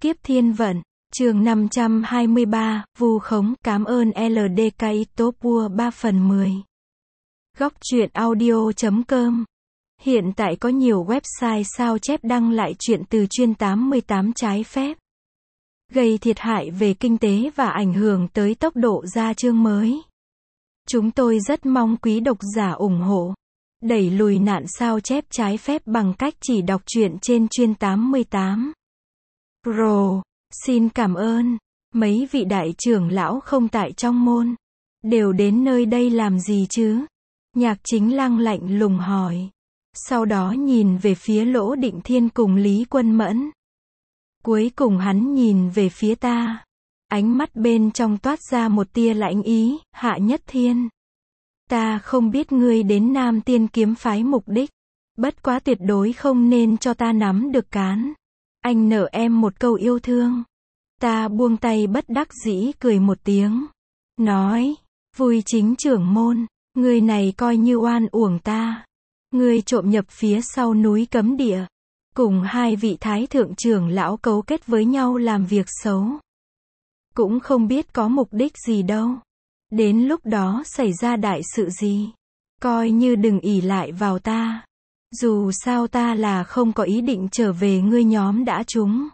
Kiếp thiên vận, chương 523, vu khống, cảm ơn LDK Topua 3/10. Góc truyện audio.com. Hiện tại có nhiều website sao chép đăng lại truyện từ chuyên 88 trái phép, gây thiệt hại về kinh tế và ảnh hưởng tới tốc độ ra chương mới. Chúng tôi rất mong quý độc giả ủng hộ, đẩy lùi nạn sao chép trái phép bằng cách chỉ đọc truyện trên chuyên 88. Pro, xin cảm ơn. Mấy vị đại trưởng lão không tại trong môn, đều đến nơi đây làm gì chứ? Nhạc Chính Lăng lạnh lùng hỏi. Sau đó nhìn về phía Lỗ Định Thiên cùng Lý Quân Mẫn. Cuối cùng hắn nhìn về phía ta. Ánh mắt bên trong toát ra một tia lãnh ý. Hạ Nhất Thiên, ta không biết ngươi đến Nam Tiên kiếm phái mục đích, bất quá tuyệt đối không nên cho ta nắm được cán. Anh nợ em một câu yêu thương. Ta buông tay bất đắc dĩ cười một tiếng, nói, vui chính trưởng môn, ngươi này coi như oan uổng ta. Ngươi trộm nhập phía sau núi cấm địa, cùng hai vị thái thượng trưởng lão cấu kết với nhau làm việc xấu. Cũng không biết có mục đích gì đâu. Đến lúc đó xảy ra đại sự gì, coi như đừng ỷ lại vào ta. Dù sao ta là không có ý định trở về ngươi nhóm đã trúng.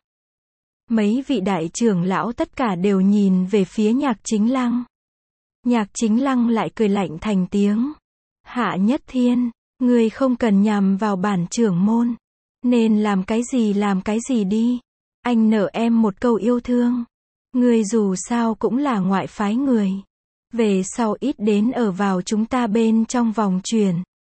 Mấy vị đại trưởng lão tất cả đều nhìn về phía Nhạc Chính Lăng. Nhạc Chính Lăng lại cười lạnh thành tiếng. Hạ Nhất Thiên, ngươi không cần nhằm vào bản trưởng môn, nên làm cái gì đi. Anh nợ em một câu yêu thương. Ngươi dù sao cũng là ngoại phái người, về sau ít đến ở vào chúng ta bên trong vòng truyền.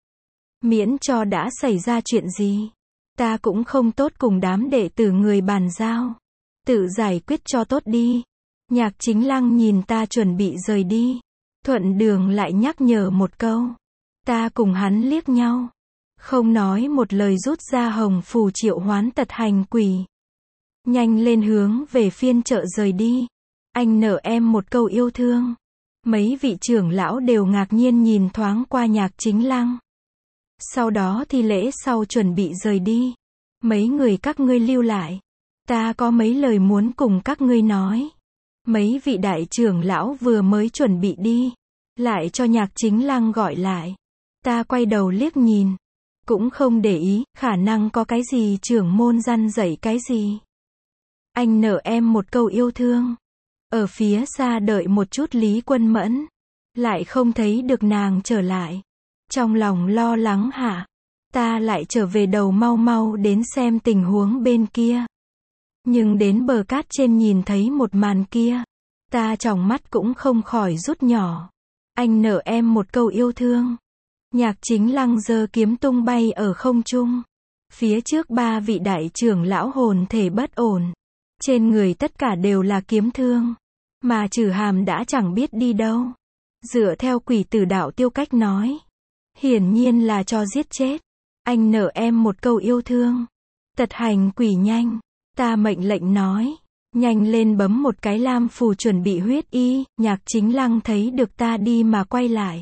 Miễn cho đã xảy ra chuyện gì, ta cũng không tốt cùng đám đệ tử người bàn giao. Tự giải quyết cho tốt đi. Nhạc Chính Lăng nhìn ta chuẩn bị rời đi, thuận đường lại nhắc nhở một câu. Ta cùng hắn liếc nhau, không nói một lời rút ra hồng phù triệu hoán tật hành quỷ. Nhanh lên hướng về phiên chợ rời đi. Anh nợ em một câu yêu thương. Mấy vị trưởng lão đều ngạc nhiên nhìn thoáng qua Nhạc Chính Lăng. Sau đó thi lễ sau chuẩn bị rời đi. Mấy người các ngươi lưu lại, ta có mấy lời muốn cùng các ngươi nói. Mấy vị đại trưởng lão vừa mới chuẩn bị đi, lại cho Nhạc Chính Lăng gọi lại. Ta quay đầu liếc nhìn, cũng không để ý, khả năng có cái gì trưởng môn răn dạy cái gì. Anh nợ em một câu yêu thương. Ở phía xa đợi một chút Lý Quân Mẫn, lại không thấy được nàng trở lại. Trong lòng lo lắng hả? Ta lại trở về đầu mau mau đến xem tình huống bên kia. Nhưng đến bờ cát trên nhìn thấy một màn kia, ta tròng mắt cũng không khỏi rút nhỏ. Anh nợ em một câu yêu thương. Nhạc Chính Lăng giơ kiếm tung bay ở không trung. Phía trước ba vị đại trưởng lão hồn thể bất ổn, trên người tất cả đều là kiếm thương, mà Trử Hàm đã chẳng biết đi đâu. Dựa theo Quỷ Tử Đạo Tiêu cách nói, hiển nhiên là cho giết chết. Anh nợ em một câu yêu thương. Tật hành quỷ nhanh. Ta mệnh lệnh nói, nhanh lên bấm một cái lam phù chuẩn bị huyết y. Nhạc Chính Lăng thấy được ta đi mà quay lại.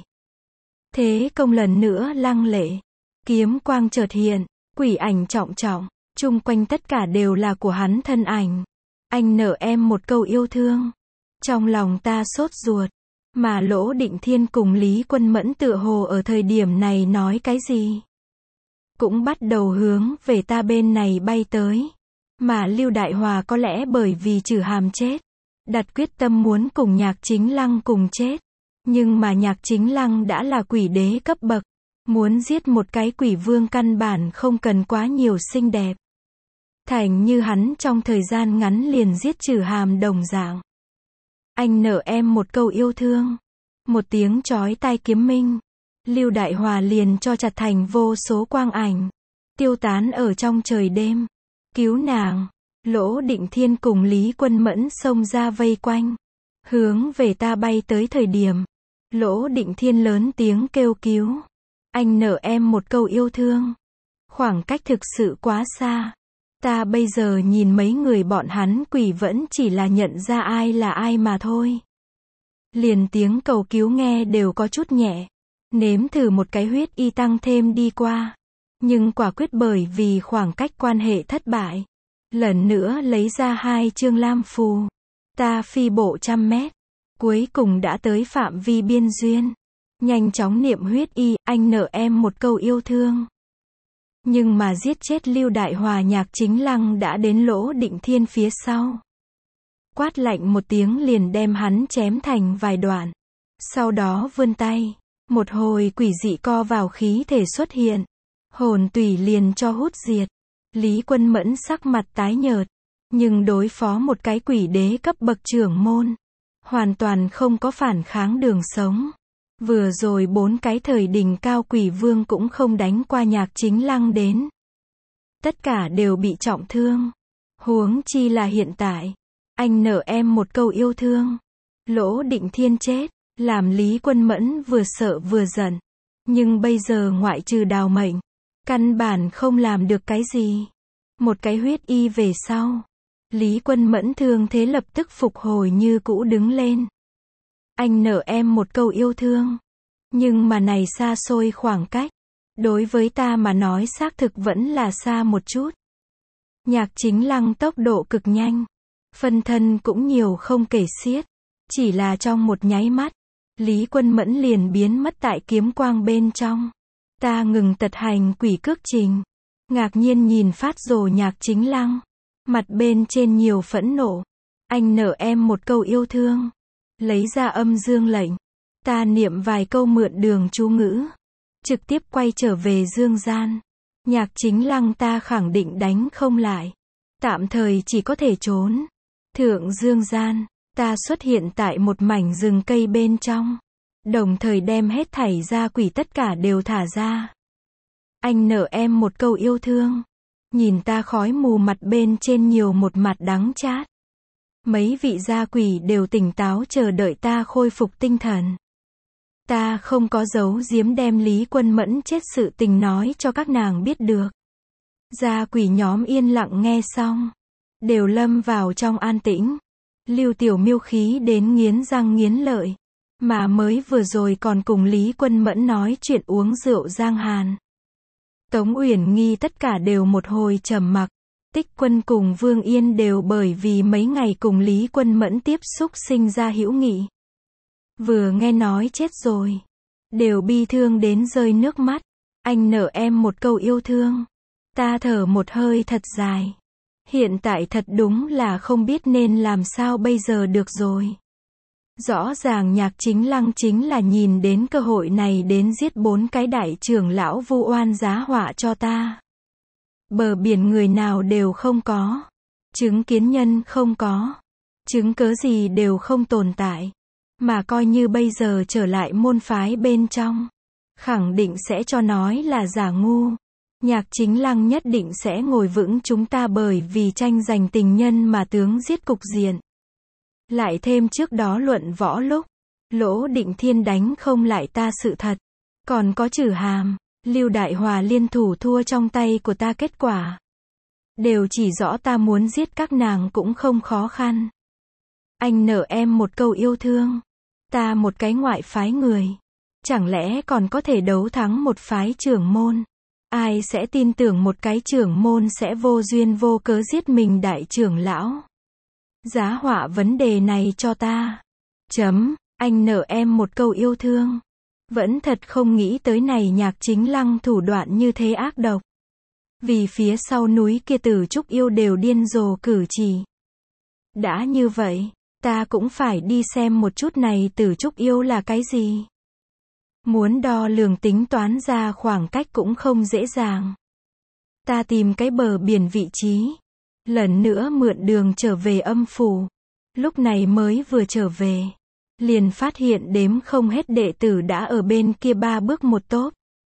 Thế công lần nữa lăng lệ, kiếm quang chợt hiện, quỷ ảnh trọng trọng, chung quanh tất cả đều là của hắn thân ảnh. Anh nợ em một câu yêu thương. Trong lòng ta sốt ruột, mà Lỗ Định Thiên cùng Lý Quân Mẫn tựa hồ ở thời điểm này nói cái gì, cũng bắt đầu hướng về ta bên này bay tới. Mà Lưu Đại Hòa có lẽ bởi vì Trử Hàm chết, đặt quyết tâm muốn cùng Nhạc Chính Lăng cùng chết. Nhưng mà Nhạc Chính Lăng đã là quỷ đế cấp bậc, muốn giết một cái quỷ vương căn bản không cần quá nhiều xinh đẹp. Thành như hắn trong thời gian ngắn liền giết Trử Hàm đồng dạng. Anh nợ em một câu yêu thương. Một tiếng chói tai kiếm minh, Lưu Đại Hòa liền cho chặt thành vô số quang ảnh, tiêu tán ở trong trời đêm. Cứu nàng. Lỗ Định Thiên cùng Lý Quân Mẫn xông ra vây quanh, hướng về ta bay tới thời điểm, Lỗ Định Thiên lớn tiếng kêu cứu. Anh nợ em một câu yêu thương. Khoảng cách thực sự quá xa. Ta bây giờ nhìn mấy người bọn hắn quỷ vẫn chỉ là nhận ra ai là ai mà thôi. Liền tiếng cầu cứu nghe đều có chút nhẹ. Nếm thử một cái huyết y tăng thêm đi qua. Nhưng quả quyết bởi vì khoảng cách quan hệ thất bại, Lần nữa lấy ra 2 chương lam phù. Ta phi bộ 100 mét. Cuối cùng đã tới phạm vi biên duyên. Nhanh chóng niệm huyết y, anh nợ em một câu yêu thương. Nhưng mà giết chết Lưu Đại Hòa Nhạc Chính Lăng đã đến Lỗ Định Thiên phía sau. Quát lạnh một tiếng liền đem hắn chém thành vài đoạn. Sau đó vươn tay. Một hồi quỷ dị co vào khí thể xuất hiện. Hồn tủy liền cho hút diệt. Lý Quân Mẫn sắc mặt tái nhợt. Nhưng đối phó một cái quỷ đế cấp bậc trưởng môn. Hoàn toàn không có phản kháng đường sống. Vừa rồi 4 cái thời đỉnh cao quỷ vương cũng không đánh qua Nhạc Chính Lăng đến. Tất cả đều bị trọng thương. Huống chi là hiện tại. Anh nợ em một câu yêu thương. Lỗ Định Thiên chết. Làm Lý Quân Mẫn vừa sợ vừa giận. Nhưng bây giờ ngoại trừ đào mệnh. Căn bản không làm được cái gì. Một cái huyết y về sau. Lý Quân Mẫn thương thế lập tức phục hồi như cũ đứng lên. Anh nợ em một câu yêu thương. Nhưng mà này xa xôi khoảng cách. Đối với ta mà nói xác thực vẫn là xa một chút. Nhạc Chính Lăng tốc độ cực nhanh. Phân thân cũng nhiều không kể xiết. Chỉ là trong một nháy mắt. Lý Quân Mẫn liền biến mất tại kiếm quang bên trong. Ta ngừng tật hành quỷ cước trình. Ngạc nhiên nhìn phát rồ Nhạc Chính Lăng. Mặt bên trên nhiều phẫn nộ. Anh nợ em một câu yêu thương. Lấy ra âm dương lệnh. Ta niệm vài câu mượn đường chú ngữ. Trực tiếp quay trở về dương gian. Nhạc Chính Lăng ta khẳng định đánh không lại. Tạm thời chỉ có thể trốn. Thượng dương gian. Ta xuất hiện tại một mảnh rừng cây bên trong. Đồng thời đem hết thảy ra quỷ tất cả đều thả ra. Anh nợ em một câu yêu thương. Nhìn ta khói mù mặt bên trên nhiều một mặt đắng chát. Mấy vị gia quỷ đều tỉnh táo chờ đợi ta khôi phục tinh thần. Ta không có giấu giếm đem Lý Quân Mẫn chết sự tình nói cho các nàng biết được. Gia quỷ nhóm yên lặng nghe xong. Đều lâm vào trong an tĩnh. Lưu Tiểu Miêu khí đến nghiến răng nghiến lợi. Mà mới vừa rồi còn cùng Lý Quân Mẫn nói chuyện uống rượu giang hàn. Tống Uyển Nghi tất cả đều một hồi trầm mặc. Tích Quân cùng Vương Yên đều bởi vì mấy ngày cùng Lý Quân Mẫn tiếp xúc sinh ra hữu nghị. Vừa nghe nói chết rồi. Đều bi thương đến rơi nước mắt. Anh nợ em một câu yêu thương. Ta thở một hơi thật dài. Hiện tại thật đúng là không biết nên làm sao bây giờ được rồi. Rõ ràng Nhạc Chính Lăng chính là nhìn đến cơ hội này đến giết 4 cái đại trưởng lão vu oan giá họa cho ta. Bờ biển người nào đều không có. Chứng kiến nhân không có. Chứng cớ gì đều không tồn tại. Mà coi như bây giờ trở lại môn phái bên trong. Khẳng định sẽ cho nói là giả ngu. Nhạc Chính Lăng nhất định sẽ ngồi vững chúng ta bởi vì tranh giành tình nhân mà tướng giết cục diện. Lại thêm trước đó luận võ lúc. Lỗ Định Thiên đánh không lại ta sự thật. Còn có Trử Hàm, Lưu Đại Hòa liên thủ thua trong tay của ta kết quả. Đều chỉ rõ ta muốn giết các nàng cũng không khó khăn. Anh nợ em một câu yêu thương. Ta một cái ngoại phái người. Chẳng lẽ còn có thể đấu thắng một phái trưởng môn. Ai sẽ tin tưởng một cái trưởng môn sẽ vô duyên vô cớ giết mình đại trưởng lão. Giá họa vấn đề này cho ta. Anh nợ em một câu yêu thương. Vẫn thật không nghĩ tới này Nhạc Chính Lăng thủ đoạn như thế ác độc. Vì phía sau núi kia Tử Trúc Yêu đều điên rồ cử chỉ. Đã như vậy, ta cũng phải đi xem một chút này Tử Trúc Yêu là cái gì. Muốn đo lường tính toán ra khoảng cách cũng không dễ dàng. Ta tìm cái bờ biển vị trí. Lần nữa mượn đường trở về âm phủ. Lúc này mới vừa trở về. Liền phát hiện đếm không hết đệ tử đã ở bên kia 3 bước một tốp.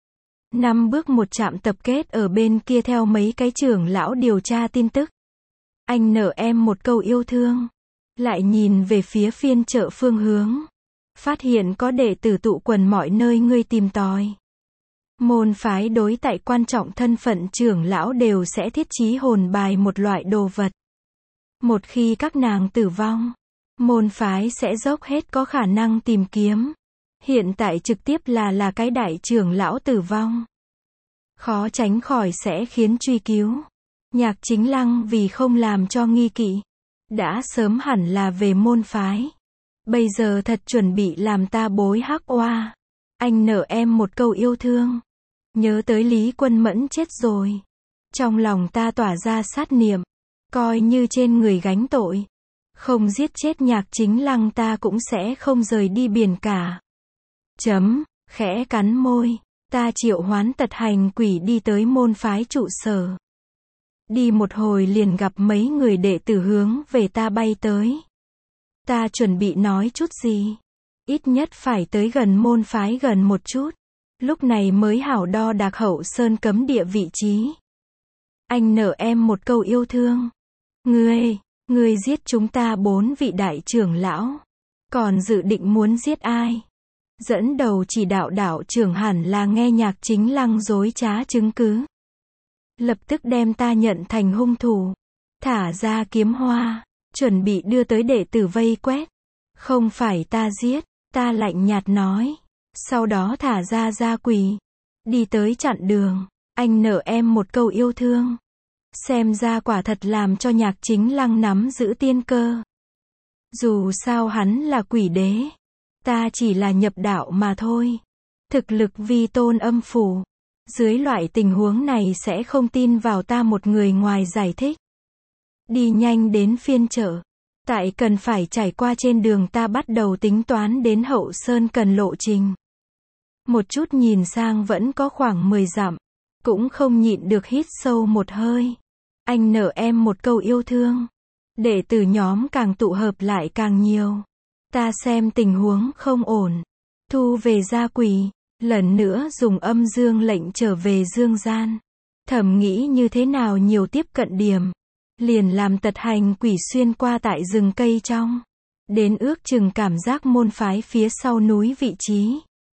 5 bước một trạm tập kết ở bên kia theo mấy cái trưởng lão điều tra tin tức. Anh nợ em một câu yêu thương. Lại nhìn về phía phiên chợ phương hướng. Phát hiện có đệ tử tụ quần mọi nơi ngươi tìm tòi. Môn phái đối tại quan trọng thân phận trưởng lão đều sẽ thiết trí hồn bài một loại đồ vật. Một khi các nàng tử vong, môn phái sẽ dốc hết có khả năng tìm kiếm. Hiện tại trực tiếp là cái đại trưởng lão tử vong. Khó tránh khỏi sẽ khiến truy cứu. Nhạc Chính Lăng vì không làm cho nghi kỵ, đã sớm hẳn là về môn phái. Bây giờ thật chuẩn bị làm ta bối hắc oa. Anh nợ em một câu yêu thương. Nhớ tới Lý Quân Mẫn chết rồi. Trong lòng ta tỏa ra sát niệm. Coi như trên người gánh tội. Không giết chết Nhạc Chính Lăng ta cũng sẽ không rời đi biển cả. Khẽ cắn môi. Ta triệu hoán tật hành quỷ đi tới môn phái trụ sở. Đi một hồi liền gặp mấy người đệ tử hướng về ta bay tới. Ta chuẩn bị nói chút gì. Ít nhất phải tới gần môn phái gần một chút. Lúc này mới hảo đo đạc Hậu Sơn cấm địa vị trí. Anh nợ em một câu yêu thương. Ngươi giết chúng ta 4 vị đại trưởng lão. Còn dự định muốn giết ai? Dẫn đầu chỉ đạo đạo trưởng hẳn là nghe Nhạc Chính Lăng dối trá chứng cứ. Lập tức đem ta nhận thành hung thủ. Thả ra kiếm hoa. Chuẩn bị đưa tới đệ tử vây quét. Không phải ta giết. Ta lạnh nhạt nói. Sau đó thả ra gia quỷ. Đi tới chặn đường. Anh nợ em một câu yêu thương. Xem ra quả thật làm cho Nhạc Chính Lăng nắm giữ tiên cơ. Dù sao hắn là quỷ đế. Ta chỉ là nhập đạo mà thôi. Thực lực vi tôn âm phủ. Dưới loại tình huống này sẽ không tin vào ta một người ngoài giải thích. Đi nhanh đến phiên chợ. Tại cần phải trải qua trên đường ta bắt đầu tính toán đến Hậu Sơn cần lộ trình. Một chút nhìn sang vẫn có khoảng 10 dặm. Cũng không nhịn được hít sâu một hơi. Anh nợ em một câu yêu thương. Đệ tử nhóm càng tụ hợp lại càng nhiều. Ta xem tình huống không ổn. Thu về gia quỷ. Lần nữa dùng âm dương lệnh trở về dương gian. Thầm nghĩ như thế nào nhiều tiếp cận điểm. Liền làm tật hành quỷ xuyên qua tại rừng cây trong. Đến ước chừng cảm giác môn phái phía sau núi vị trí.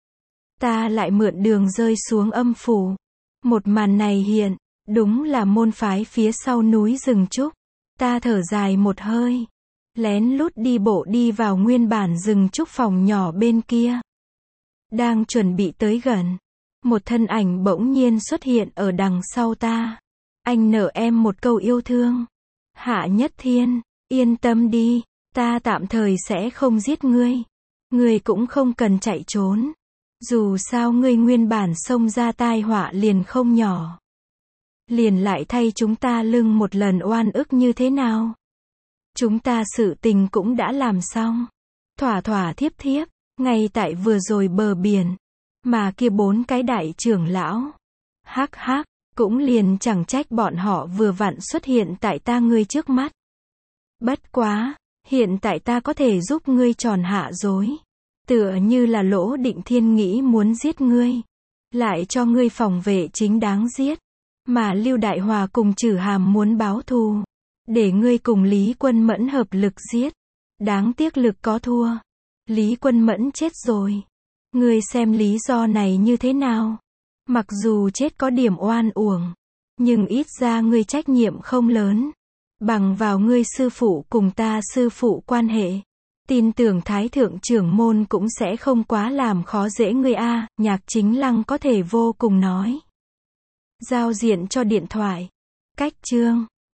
Ta lại mượn đường rơi xuống âm phủ. Một màn này hiện. Đúng là môn phái phía sau núi rừng trúc. Ta thở dài một hơi. Lén lút đi bộ đi vào nguyên bản rừng trúc phòng nhỏ bên kia. Đang chuẩn bị tới gần. Một thân ảnh bỗng nhiên xuất hiện ở đằng sau ta. Anh nợ em một câu yêu thương. Hạ Nhất Thiên, yên tâm đi. Ta tạm thời sẽ không giết ngươi. Ngươi cũng không cần chạy trốn. Dù sao ngươi nguyên bản xông ra tai họa liền không nhỏ. Liền lại thay chúng ta lưng một lần oan ức như thế nào? Chúng ta sự tình cũng đã làm xong. Thỏa thỏa thiếp thiếp. Ngay tại vừa rồi bờ biển. Mà kia 4 cái đại trưởng lão. Hắc, cũng liền chẳng trách bọn họ vừa vặn xuất hiện tại ta ngươi trước mắt. Bất quá, hiện tại ta có thể giúp ngươi tròn hạ dối. Tựa như là Lỗ Định Thiên nghĩ muốn giết ngươi. Lại cho ngươi phòng vệ chính đáng giết. Mà Lưu Đại Hòa cùng Trử Hàm muốn báo thù. Để ngươi cùng Lý Quân Mẫn hợp lực giết. Đáng tiếc lực có thua. Lý Quân Mẫn chết rồi. Ngươi xem lý do này như thế nào? Mặc dù chết có điểm oan uổng. Nhưng ít ra ngươi trách nhiệm không lớn. Bằng vào ngươi sư phụ cùng ta sư phụ quan hệ. Tin tưởng Thái Thượng trưởng môn cũng sẽ không quá làm khó dễ ngươi a. Nhạc Chính Lăng có thể vô cùng nói. Giao diện cho điện thoại. Cách chương